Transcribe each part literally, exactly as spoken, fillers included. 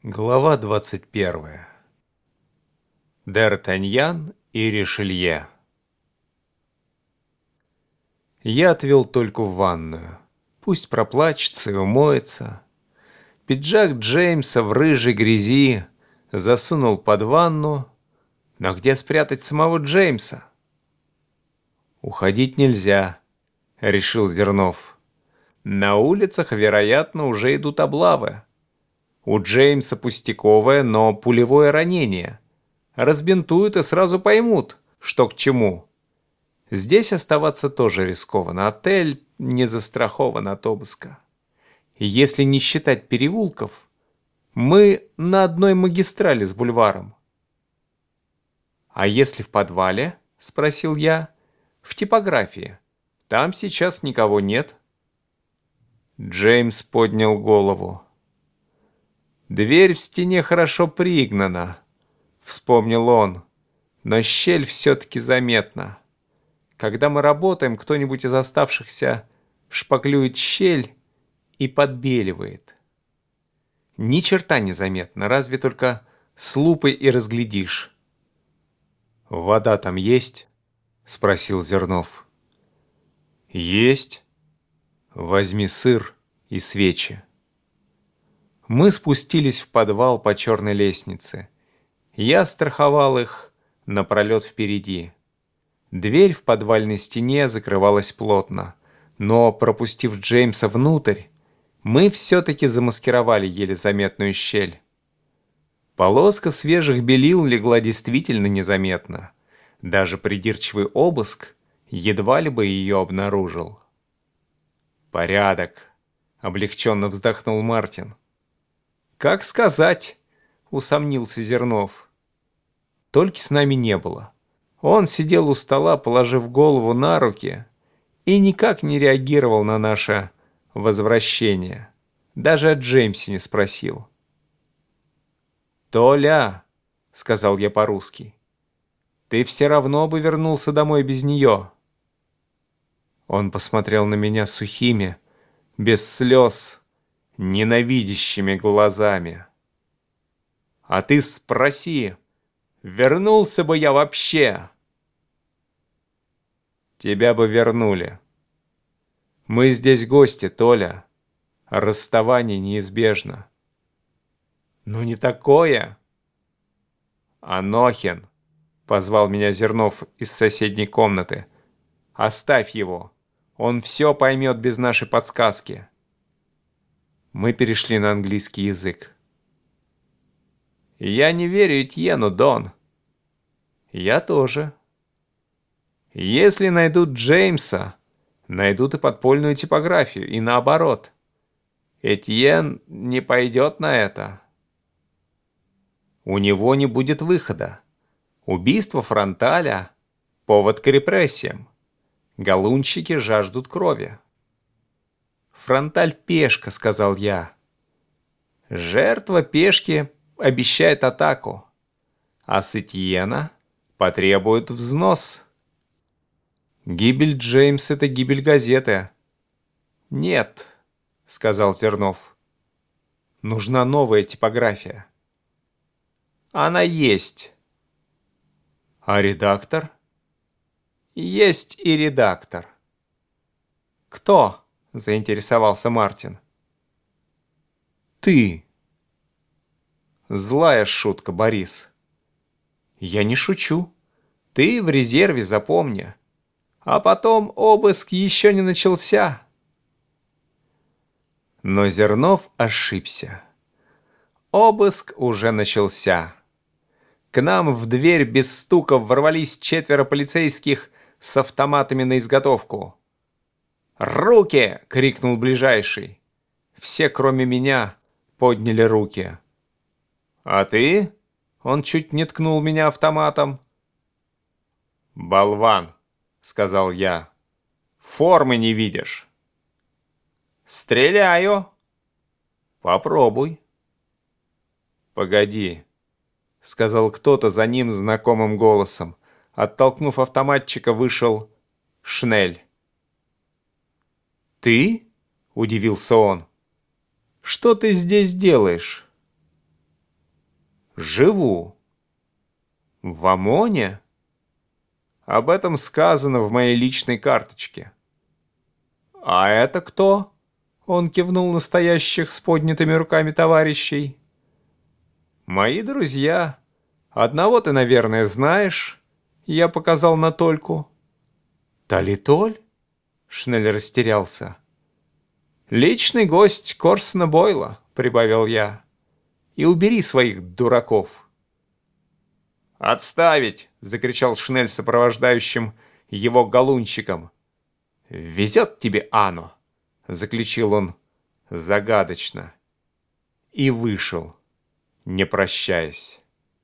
Глава двадцать первая. Д'Артаньян и Ришелье. Я отвел только в ванную. Пусть проплачется и умоется. Пиджак Джеймса в рыжей грязи засунул под ванну. Но где спрятать самого Джеймса? «Уходить нельзя», — решил Зернов. «На улицах, вероятно, уже идут облавы. У Джеймса пустяковое, но пулевое ранение. Разбинтуют и сразу поймут, что к чему. Здесь оставаться тоже рискованно. Отель не застрахован от обыска. И если не считать переулков, мы на одной магистрали с бульваром». «А если в подвале?» — спросил я. «В типографии. Там сейчас никого нет». Джеймс поднял голову. «Дверь в стене хорошо пригнана», — вспомнил он, «но щель все-таки заметна. Когда мы работаем, кто-нибудь из оставшихся шпаклюет щель и подбеливает. Ни черта не заметно, разве только с лупой и разглядишь». «Вода там есть?» — спросил Зернов. «Есть. Возьми сыр и свечи». Мы спустились в подвал по черной лестнице. Я страховал их напролет впереди. Дверь в подвальной стене закрывалась плотно, но, пропустив Джеймса внутрь, мы все-таки замаскировали еле заметную щель. Полоска свежих белил легла действительно незаметно. Даже придирчивый обыск едва ли бы ее обнаружил. «Порядок», — облегченно вздохнул Мартин. «Как сказать?» — усомнился Зернов. Тольки с нами не было. Он сидел у стола, положив голову на руки, и никак не реагировал на наше возвращение. Даже о Джеймсе не спросил. «Толя», — сказал я по-русски, — «ты все равно бы вернулся домой без нее». Он посмотрел на меня сухими, без слез, ненавидящими глазами. «А ты спроси, вернулся бы я вообще?» «Тебя бы вернули. Мы здесь гости, Толя. Расставание неизбежно». «Ну не такое!» «Анохин», — позвал меня Зернов из соседней комнаты, — «оставь его. Он все поймет без нашей подсказки». Мы перешли на английский язык. «Я не верю Этьену, Дон». «Я тоже». «Если найдут Джеймса, найдут и подпольную типографию, и наоборот. Этьен не пойдет на это. У него не будет выхода. Убийство Фронталя — повод к репрессиям. Галунщики жаждут крови». «Фронталь пешка», — сказал я. «Жертва пешки обещает атаку, а с Этьена потребует взнос». «Гибель Джеймса — это гибель газеты». «Нет», — сказал Зернов. «Нужна новая типография». «Она есть». «А редактор?» «Есть и редактор». «Кто?» — заинтересовался Мартин. «Ты». «Злая шутка, Борис». «Я не шучу. Ты в резерве, запомни. А потом обыск еще не начался». Но Зернов ошибся. Обыск уже начался. К нам в дверь без стука ворвались четверо полицейских с автоматами на изготовку. «Руки!» — крикнул ближайший. Все, кроме меня, подняли руки. «А ты?» — он чуть не ткнул меня автоматом. «Болван!» — сказал я. «Формы не видишь». «Стреляю!» «Попробуй». «Погоди», — сказал кто-то за ним знакомым голосом. Оттолкнув автоматчика, вышел Шнель. «Ты?» — удивился он. «Что ты здесь делаешь?» Живу. В ОМОНе? Об этом сказано в моей личной карточке. А это кто? Он кивнул на стоящих с поднятыми руками товарищей. Мои друзья. Одного ты, наверное, знаешь. Я показал на Тольку. Толитоль? Шнель растерялся. Личный гость Корсона Бойла, прибавил я. И убери своих дураков. «Отставить!» — закричал Шнель сопровождающим его галунщиком. «Везет тебе Ано!» — заключил он загадочно. И вышел, не прощаясь.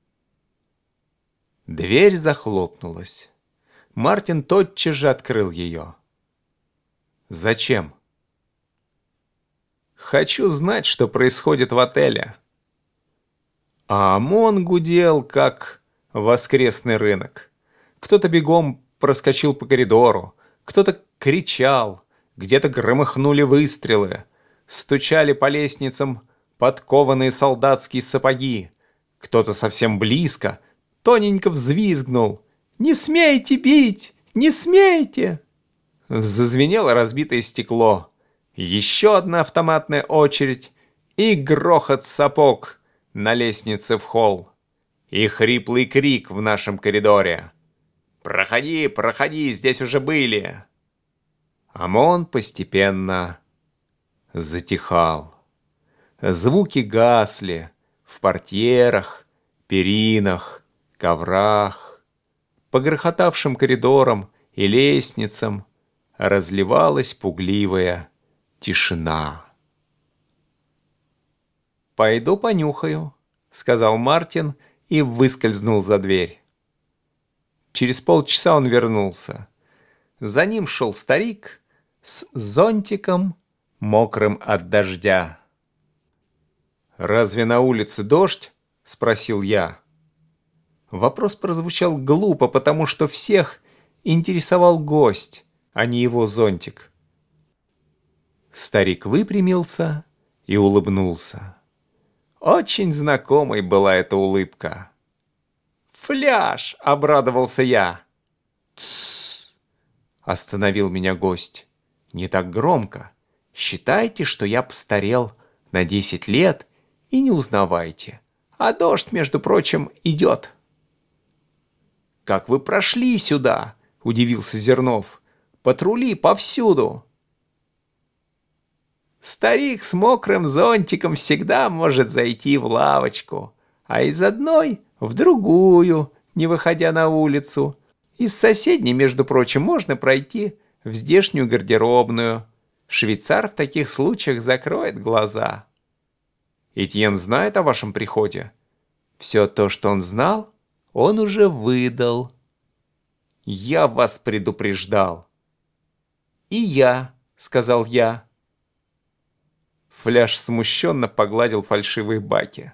Дверь захлопнулась. Мартин тотчас же открыл ее. «Зачем?» «Хочу знать, что происходит в отеле». А ОМОН гудел, как воскресный рынок. Кто-то бегом проскочил по коридору, кто-то кричал, где-то громыхнули выстрелы, стучали по лестницам подкованные солдатские сапоги. Кто-то совсем близко тоненько взвизгнул. «Не смейте бить! Не смейте!» Зазвенело разбитое стекло. Еще одна автоматная очередь и грохот сапог на лестнице в холл. И хриплый крик в нашем коридоре. «Проходи, проходи, здесь уже были!» ОМОН постепенно затихал. Звуки гасли в портьерах, перинах, коврах. По грохотавшим коридорам и лестницам разливалась пугливая тишина. «Пойду понюхаю», — сказал Мартин и выскользнул за дверь. Через полчаса он вернулся. За ним шел старик с зонтиком, мокрым от дождя. «Разве на улице дождь?» — спросил я. Вопрос прозвучал глупо, потому что всех интересовал гость, а не его зонтик. Старик выпрямился и улыбнулся. Очень знакомой была эта улыбка. «Фляж!» — обрадовался я. «Тссс!» — остановил меня гость. «Не так громко. Считайте, что я постарел на десять лет и не узнавайте. А дождь, между прочим, идет». «Как вы прошли сюда?» — удивился Зернов. «Патрули повсюду». Старик с мокрым зонтиком всегда может зайти в лавочку, а из одной в другую, не выходя на улицу. Из соседней, между прочим, можно пройти в здешнюю гардеробную. Швейцар в таких случаях закроет глаза. Этьен знает о вашем приходе? Все то, что он знал, он уже выдал. Я вас предупреждал. И я, сказал я. Фляж смущенно погладил фальшивые баки.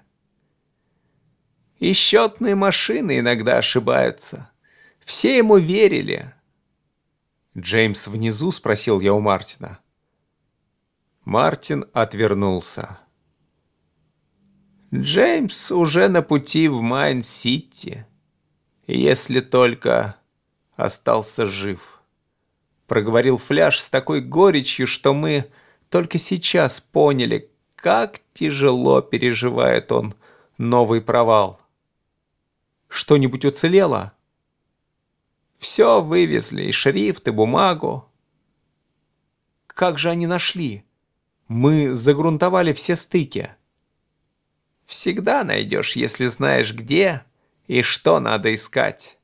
И счетные машины иногда ошибаются. Все ему верили. «Джеймс внизу?» — спросил я у Мартина. Мартин отвернулся. «Джеймс уже на пути в Майн-Сити, если только остался жив», — проговорил Фляж с такой горечью, что мы только сейчас поняли, как тяжело переживает он новый провал. «Что-нибудь уцелело?» «Все вывезли, и шрифт, и бумагу». «Как же они нашли? Мы загрунтовали все стыки». «Всегда найдешь, если знаешь, где и что надо искать».